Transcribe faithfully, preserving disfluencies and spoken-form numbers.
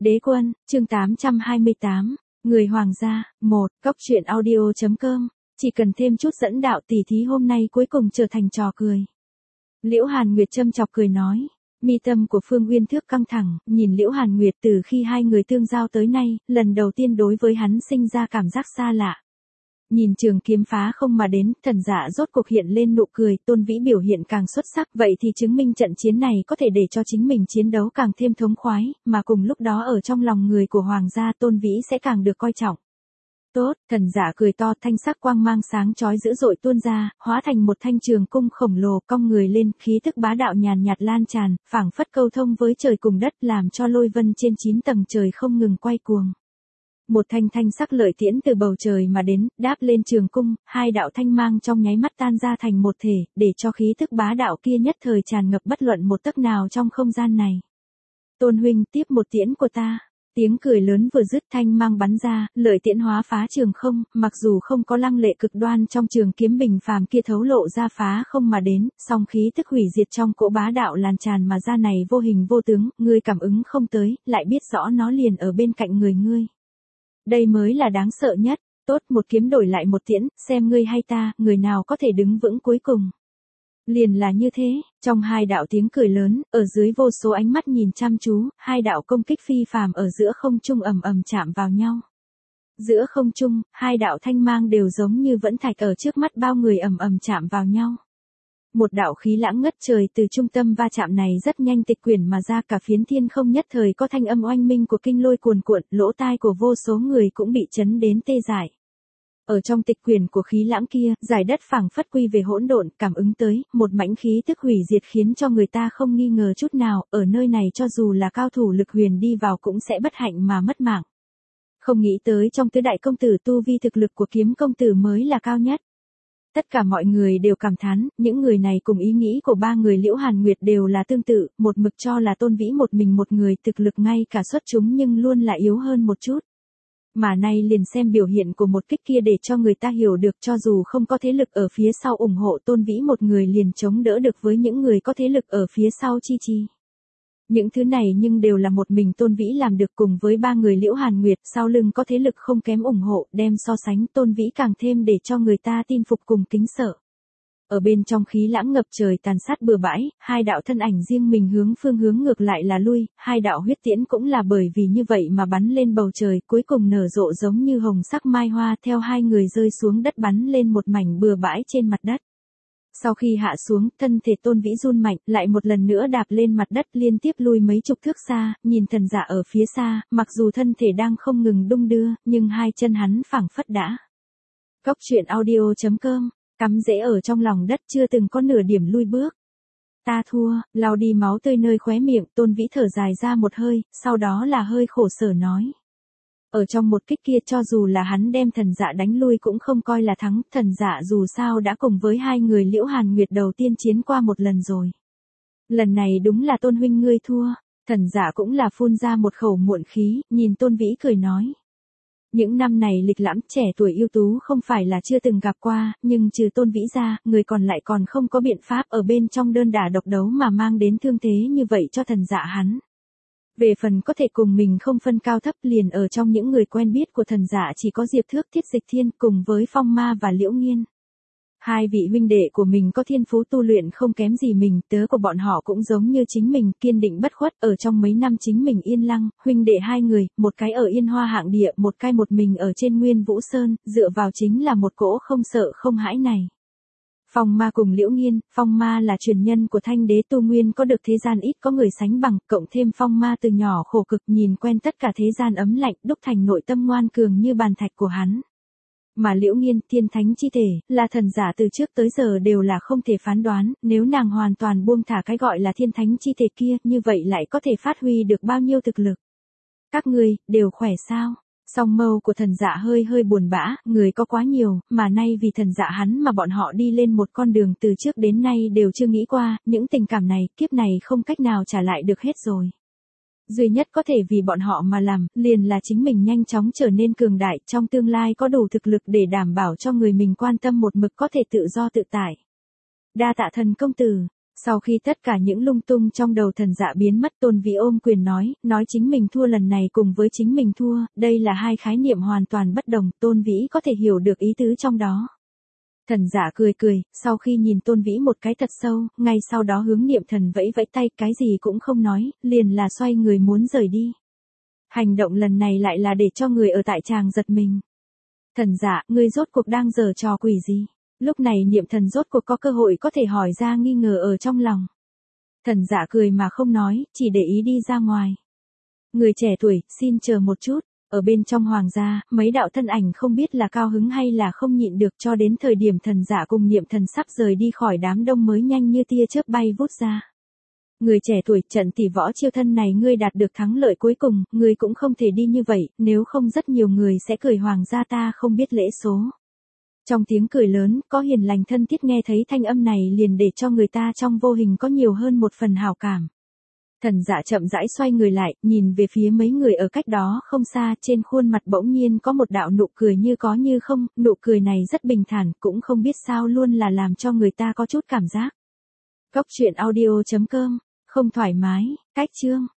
Đế quân, chương tám trăm hai mươi tám, người hoàng gia, một, cốc truyện audio chấm com, chỉ cần thêm chút dẫn đạo tỉ thí hôm nay cuối cùng trở thành trò cười. Liễu Hàn Nguyệt châm chọc cười nói, mi tâm của Phương Uyên Thước căng thẳng, nhìn Liễu Hàn Nguyệt từ khi hai người tương giao tới nay, lần đầu tiên đối với hắn sinh ra cảm giác xa lạ. Nhìn trường kiếm phá không mà đến, thần dạ rốt cuộc hiện lên nụ cười, Tôn Vĩ biểu hiện càng xuất sắc, vậy thì chứng minh trận chiến này có thể để cho chính mình chiến đấu càng thêm thống khoái, mà cùng lúc đó ở trong lòng người của hoàng gia Tôn Vĩ sẽ càng được coi trọng. Tốt, thần giả cười to, thanh sắc quang mang sáng chói dữ dội tuôn ra, hóa thành một thanh trường cung khổng lồ, cong người lên, khí tức bá đạo nhàn nhạt lan tràn, phảng phất câu thông với trời cùng đất, làm cho lôi vân trên chín tầng trời không ngừng quay cuồng. Một thanh thanh sắc lợi tiễn từ bầu trời mà đến, đáp lên trường cung, hai đạo thanh mang trong nháy mắt tan ra thành một thể, để cho khí tức bá đạo kia nhất thời tràn ngập bất luận một tấc nào trong không gian này. Tôn huynh, tiếp một tiễn của ta. Tiếng cười lớn vừa dứt, thanh mang bắn ra, lợi tiễn hóa phá trường không, mặc dù không có lăng lệ cực đoan trong trường kiếm bình phàm kia thấu lộ ra phá không mà đến, song khí tức hủy diệt trong cỗ bá đạo lan tràn mà ra này vô hình vô tướng, ngươi cảm ứng không tới, lại biết rõ nó liền ở bên cạnh người ngươi. Đây mới là đáng sợ nhất, tốt, một kiếm đổi lại một tiễn, xem ngươi hay ta, người nào có thể đứng vững cuối cùng. Liền là như thế, trong hai đạo tiếng cười lớn, ở dưới vô số ánh mắt nhìn chăm chú, hai đạo công kích phi phàm ở giữa không trung ầm ầm chạm vào nhau. Giữa không trung, hai đạo thanh mang đều giống như vẫn thạch ở trước mắt bao người ầm ầm chạm vào nhau. Một đạo khí lãng ngất trời từ trung tâm va chạm này rất nhanh tịch quyển mà ra, cả phiến thiên không nhất thời có thanh âm oanh minh của kinh lôi cuồn cuộn, lỗ tai của vô số người cũng bị chấn đến tê dại. Ở trong tịch quyển của khí lãng kia, giải đất phảng phất quy về hỗn độn, cảm ứng tới, một mãnh khí tức hủy diệt khiến cho người ta không nghi ngờ chút nào, ở nơi này cho dù là cao thủ lực huyền đi vào cũng sẽ bất hạnh mà mất mạng. Không nghĩ tới trong tứ đại công tử tu vi thực lực của kiếm công tử mới là cao nhất. Tất cả mọi người đều cảm thán, những người này cùng ý nghĩ của ba người Liễu Hàn Nguyệt đều là tương tự, một mực cho là Tôn Vĩ một mình một người thực lực ngay cả xuất chúng nhưng luôn là yếu hơn một chút. Mà nay liền xem biểu hiện của một kích kia để cho người ta hiểu được cho dù không có thế lực ở phía sau ủng hộ Tôn Vĩ một người liền chống đỡ được với những người có thế lực ở phía sau chi chi. Những thứ này nhưng đều là một mình Tôn Vĩ làm được cùng với ba người Liễu Hàn Nguyệt sau lưng có thế lực không kém ủng hộ, đem so sánh Tôn Vĩ càng thêm để cho người ta tin phục cùng kính sợ. Ở bên trong khí lãng ngập trời tàn sát bừa bãi, hai đạo thân ảnh riêng mình hướng phương hướng ngược lại là lui, hai đạo huyết tiễn cũng là bởi vì như vậy mà bắn lên bầu trời, cuối cùng nở rộ giống như hồng sắc mai hoa theo hai người rơi xuống đất bắn lên một mảnh bừa bãi trên mặt đất. Sau khi hạ xuống, thân thể Tôn Vĩ run mạnh, lại một lần nữa đạp lên mặt đất liên tiếp lui mấy chục thước xa, nhìn thần giả ở phía xa, mặc dù thân thể đang không ngừng đung đưa, nhưng hai chân hắn phảng phất đã. Cốc truyện audio chấm com, cắm rễ ở trong lòng đất chưa từng có nửa điểm lui bước. Ta thua, lau đi máu tươi nơi khóe miệng, Tôn Vĩ thở dài ra một hơi, sau đó là hơi khổ sở nói. Ở trong một kích kia cho dù là hắn đem thần dạ đánh lui cũng không coi là thắng, thần dạ dù sao đã cùng với hai người Liễu Hàn Nguyệt đầu tiên chiến qua một lần rồi. Lần này đúng là Tôn huynh ngươi thua, thần dạ cũng là phun ra một khẩu muộn khí, nhìn Tôn Vĩ cười nói. Những năm này lịch lãm trẻ tuổi ưu tú không phải là chưa từng gặp qua, nhưng trừ Tôn Vĩ ra, người còn lại còn không có biện pháp ở bên trong đơn đả độc đấu mà mang đến thương thế như vậy cho thần dạ hắn. Về phần có thể cùng mình không phân cao thấp liền ở trong những người quen biết của thần giả chỉ có Diệp Thước Thiết Dịch Thiên cùng với Phong Ma và Liễu Nghiên. Hai vị huynh đệ của mình có thiên phú tu luyện không kém gì mình, tớ của bọn họ cũng giống như chính mình, kiên định bất khuất, ở trong mấy năm chính mình yên lăng, huynh đệ hai người, một cái ở Yên Hoa hạng địa, một cái một mình ở trên Nguyên Vũ Sơn, dựa vào chính là một cỗ không sợ không hãi này. Phong Ma cùng Liễu Nghiên, Phong Ma là truyền nhân của Thanh Đế tu nguyên có được thế gian ít có người sánh bằng, cộng thêm Phong Ma từ nhỏ khổ cực nhìn quen tất cả thế gian ấm lạnh, đúc thành nội tâm ngoan cường như bàn thạch của hắn. Mà Liễu Nghiên, thiên thánh chi thể, là thần giả từ trước tới giờ đều là không thể phán đoán, nếu nàng hoàn toàn buông thả cái gọi là thiên thánh chi thể kia, như vậy lại có thể phát huy được bao nhiêu thực lực. Các ngươi, đều khỏe sao? Song mâu của thần dạ hơi hơi buồn bã, người có quá nhiều, mà nay vì thần dạ hắn mà bọn họ đi lên một con đường từ trước đến nay đều chưa nghĩ qua, những tình cảm này, kiếp này không cách nào trả lại được hết rồi. Duy nhất có thể vì bọn họ mà làm, liền là chính mình nhanh chóng trở nên cường đại, trong tương lai có đủ thực lực để đảm bảo cho người mình quan tâm một mực có thể tự do tự tại. Đa tạ thần công tử. Sau khi tất cả những lung tung trong đầu Thần Dạ biến mất, Tôn Vĩ ôm quyền nói, nói chính mình thua lần này cùng với chính mình thua, đây là hai khái niệm hoàn toàn bất đồng, Tôn Vĩ có thể hiểu được ý tứ trong đó. Thần Dạ cười cười, sau khi nhìn Tôn Vĩ một cái thật sâu, ngay sau đó hướng Niệm Thần vẫy vẫy tay, cái gì cũng không nói, liền là xoay người muốn rời đi. Hành động lần này lại là để cho người ở tại tràng giật mình. Thần Dạ, ngươi rốt cuộc đang giở trò quỷ gì? Lúc này Niệm Thần rốt cuộc có cơ hội có thể hỏi ra nghi ngờ ở trong lòng. Thần Dạ cười mà không nói, chỉ để ý đi ra ngoài. Người trẻ tuổi, xin chờ một chút. Ở bên trong hoàng gia, mấy đạo thân ảnh không biết là cao hứng hay là không nhịn được, cho đến thời điểm Thần Dạ cùng Niệm Thần sắp rời đi khỏi đám đông mới nhanh như tia chớp bay vút ra. Người trẻ tuổi, trận tỷ võ chiêu thân này ngươi đạt được thắng lợi cuối cùng, ngươi cũng không thể đi như vậy, nếu không rất nhiều người sẽ cười hoàng gia ta không biết lễ số. Trong tiếng cười lớn, có hiền lành thân thiết nghe thấy thanh âm này liền để cho người ta trong vô hình có nhiều hơn một phần hảo cảm. Thần Dạ chậm rãi xoay người lại, nhìn về phía mấy người ở cách đó không xa, trên khuôn mặt bỗng nhiên có một đạo nụ cười như có như không, nụ cười này rất bình thản, cũng không biết sao luôn là làm cho người ta có chút cảm giác. Cốc truyện audio chấm com, không thoải mái, cách chương.